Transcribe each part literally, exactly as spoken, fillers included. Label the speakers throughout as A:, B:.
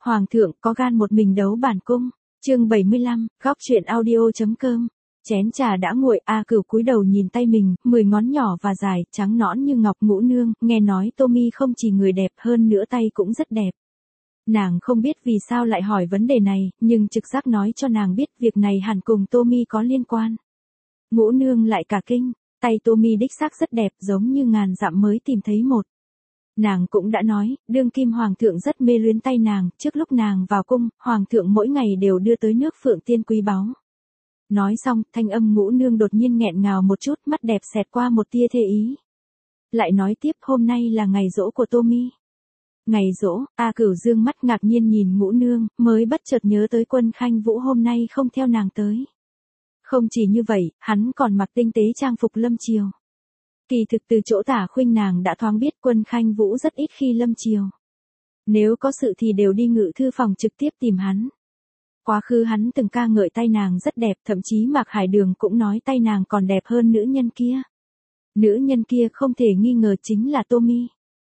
A: Hoàng thượng có gan một mình đấu bản cung. Chương bảy mươi lăm, góc truyện audio.com. Chén trà đã nguội, A Cửu cúi đầu nhìn tay mình, mười ngón nhỏ và dài, trắng nõn như ngọc. Ngũ nương, nghe nói Tô Mi không chỉ người đẹp hơn nữa tay cũng rất đẹp. Nàng không biết vì sao lại hỏi vấn đề này, nhưng trực giác nói cho nàng biết việc này hẳn cùng Tô Mi có liên quan. Ngũ nương lại cả kinh, tay Tô Mi đích xác rất đẹp, giống như ngàn dặm mới tìm thấy một. Nàng cũng đã nói, đương kim hoàng thượng rất mê luyến tay nàng, trước lúc nàng vào cung, hoàng thượng mỗi ngày đều đưa tới nước phượng tiên quý báu. Nói xong, thanh âm Ngũ nương đột nhiên nghẹn ngào một chút, mắt đẹp xẹt qua một tia thê ý. Lại nói tiếp, hôm nay là ngày giỗ của Tô Mi. Ngày giỗ, A Cửu dương mắt ngạc nhiên nhìn Ngũ nương, mới bất chợt nhớ tới Quân Khanh Vũ hôm nay không theo nàng tới. Không chỉ như vậy, hắn còn mặc tinh tế trang phục lâm triều. Kỳ thực từ chỗ Tả Khuynh nàng đã thoáng biết Quân Khanh Vũ rất ít khi lâm triều. Nếu có sự thì đều đi ngự thư phòng trực tiếp tìm hắn. Quá khứ hắn từng ca ngợi tay nàng rất đẹp, thậm chí Mạc Hải Đường cũng nói tay nàng còn đẹp hơn nữ nhân kia. Nữ nhân kia không thể nghi ngờ chính là Tô Mi.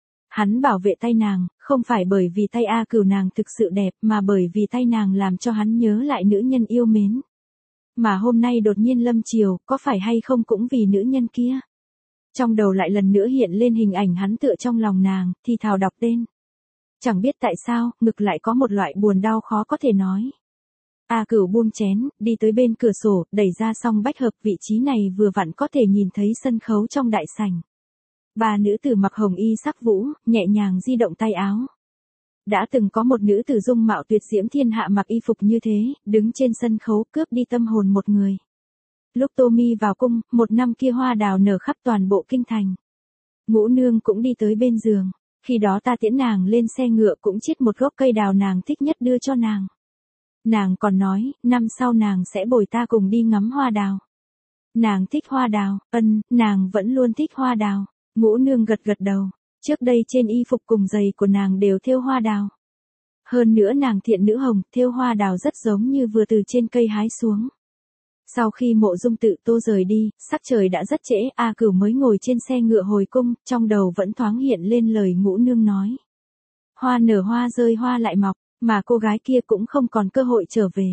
A: Hắn bảo vệ tay nàng, không phải bởi vì tay A Cửu nàng thực sự đẹp mà bởi vì tay nàng làm cho hắn nhớ lại nữ nhân yêu mến. Mà hôm nay đột nhiên lâm triều, có phải hay không cũng vì nữ nhân kia. Trong đầu lại lần nữa hiện lên hình ảnh hắn tựa trong lòng nàng, thì thào đọc tên. Chẳng biết tại sao, ngực lại có một loại buồn đau khó có thể nói. A Cửu buông chén, đi tới bên cửa sổ, đẩy ra song bách hợp, vị trí này vừa vặn có thể nhìn thấy sân khấu trong đại sảnh. Ba nữ tử mặc hồng y sắc vũ, nhẹ nhàng di động tay áo. Đã từng có một nữ tử dung mạo tuyệt diễm thiên hạ mặc y phục như thế, đứng trên sân khấu cướp đi tâm hồn một người. Lúc Tô Mi vào cung, một năm kia hoa đào nở khắp toàn bộ kinh thành. Ngũ nương cũng đi tới bên giường, khi đó ta tiễn nàng lên xe ngựa cũng chiết một gốc cây đào nàng thích nhất đưa cho nàng. Nàng còn nói, năm sau nàng sẽ bồi ta cùng đi ngắm hoa đào. Nàng thích hoa đào, ân, nàng vẫn luôn thích hoa đào. Ngũ nương gật gật đầu, trước đây trên y phục cùng giày của nàng đều thêu hoa đào. Hơn nữa nàng thiện nữ hồng, thêu hoa đào rất giống như vừa từ trên cây hái xuống. Sau khi Mộ Dung Tự Tô rời đi, sắc trời đã rất trễ, A Cửu mới ngồi trên xe ngựa hồi cung, trong đầu vẫn thoáng hiện lên lời Ngũ nương nói. Hoa nở hoa rơi hoa lại mọc, mà cô gái kia cũng không còn cơ hội trở về.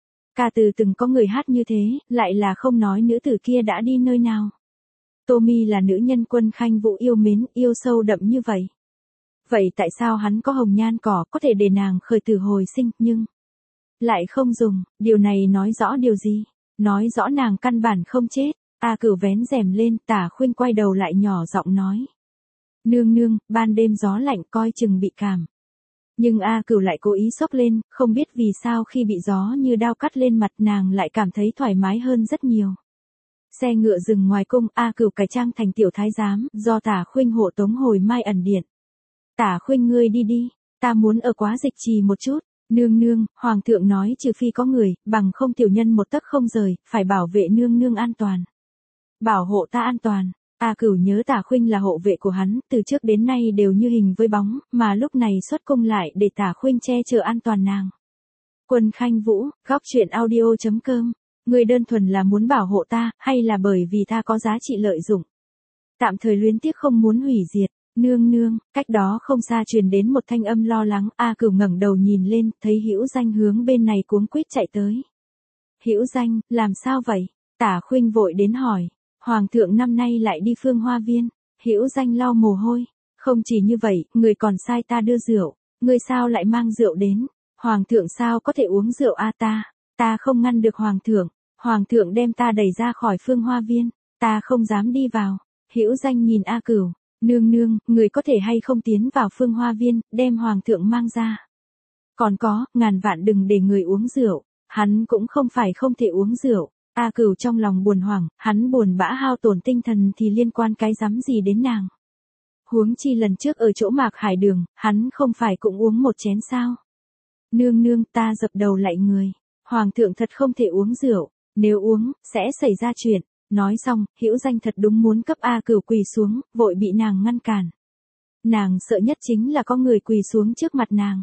A: Ca từ từng có người hát như thế, lại là không nói nữ tử kia đã đi nơi nào. Tô Mi là nữ nhân Quân Khanh Vũ yêu mến, yêu sâu đậm như vậy. Vậy tại sao hắn có hồng nhan cỏ có thể để nàng khởi tử hồi sinh, nhưng lại không dùng, điều này nói rõ điều gì? Nói rõ nàng căn bản không chết. A Cửu vén rèm lên, Tả Khuynh quay đầu lại nhỏ giọng nói. Nương nương, ban đêm gió lạnh coi chừng bị cảm. Nhưng A Cửu lại cố ý xốc lên, không biết vì sao khi bị gió như đao cắt lên mặt nàng lại cảm thấy thoải mái hơn rất nhiều. Xe ngựa dừng ngoài cung, A Cửu cải trang thành tiểu thái giám, do Tả Khuynh hộ tống hồi Mai ẩn điện. Tả Khuynh ngươi đi đi, ta muốn ở Quá Dịch Trì một chút. Nương nương, hoàng thượng nói trừ phi có người, bằng không tiểu nhân một tấc không rời, phải bảo vệ nương nương an toàn. Bảo hộ ta an toàn. A Cửu nhớ Tả Khuynh là hộ vệ của hắn, từ trước đến nay đều như hình với bóng, mà lúc này xuất cung lại để Tả Khuynh che chở an toàn nàng. Quân Khanh Vũ, góc truyện audio.com. Ngươi đơn thuần là muốn bảo hộ ta, hay là bởi vì ta có giá trị lợi dụng? Tạm thời luyến tiếc không muốn hủy diệt. Nương nương, cách đó không xa truyền đến một thanh âm lo lắng, A Cửu ngẩng đầu nhìn lên, thấy Hữu Danh hướng bên này cuống quýt chạy tới. Hữu Danh, làm sao vậy? Tả Khuynh vội đến hỏi. Hoàng thượng năm nay lại đi Phương Hoa Viên. Hữu Danh lau mồ hôi. Không chỉ như vậy, người còn sai ta đưa rượu. Người sao lại mang rượu đến? Hoàng thượng sao có thể uống rượu a ta? Ta không ngăn được hoàng thượng. Hoàng thượng đem ta đẩy ra khỏi Phương Hoa Viên. Ta không dám đi vào. Hữu Danh nhìn A Cửu. Nương nương, người có thể hay không tiến vào Phương Hoa Viên, đem hoàng thượng mang ra. Còn có, ngàn vạn đừng để người uống rượu. Hắn cũng không phải không thể uống rượu. A Cửu trong lòng buồn hoảng, hắn buồn bã hao tổn tinh thần thì liên quan cái rắm gì đến nàng. Huống chi lần trước ở chỗ Mạc Hải Đường, hắn không phải cũng uống một chén sao. Nương nương, ta dập đầu lạy người. Hoàng thượng thật không thể uống rượu, nếu uống, sẽ xảy ra chuyện. Nói xong, Hữu Danh thật đúng muốn cấp A Cửu quỳ xuống, vội bị nàng ngăn cản. Nàng sợ nhất chính là có người quỳ xuống trước mặt nàng.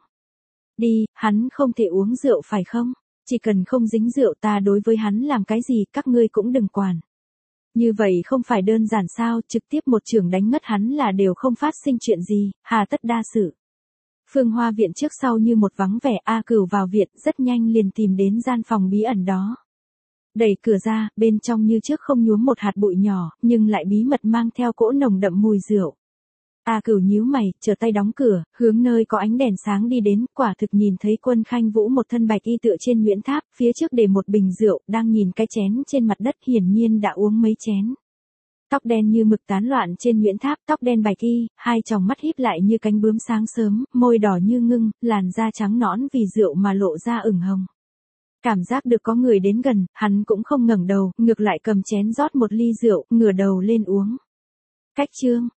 A: Đi, hắn không thể uống rượu phải không? Chỉ cần không dính rượu ta đối với hắn làm cái gì các ngươi cũng đừng quản. Như vậy không phải đơn giản sao, trực tiếp một chưởng đánh ngất hắn là đều không phát sinh chuyện gì, hà tất đa sự. Phương Hoa viện trước sau như một vắng vẻ, A Cửu vào viện rất nhanh liền tìm đến gian phòng bí ẩn đó. Đẩy cửa ra, bên trong như trước không nhuốm một hạt bụi nhỏ, nhưng lại bí mật mang theo cỗ nồng đậm mùi rượu. A Cửu nhíu mày, trở tay đóng cửa, hướng nơi có ánh đèn sáng đi đến, quả thực nhìn thấy Quân Khanh Vũ một thân bạch y tựa trên Nguyễn Tháp, phía trước để một bình rượu, đang nhìn cái chén trên mặt đất, hiển nhiên đã uống mấy chén. Tóc đen như mực tán loạn trên Nguyễn Tháp, tóc đen bạch y, hai tròng mắt híp lại như cánh bướm sáng sớm, môi đỏ như ngưng, làn da trắng nõn vì rượu mà lộ ra ửng hồng. Cảm giác được có người đến gần, hắn cũng không ngẩng đầu, ngược lại cầm chén rót một ly rượu, ngửa đầu lên uống. Cách chương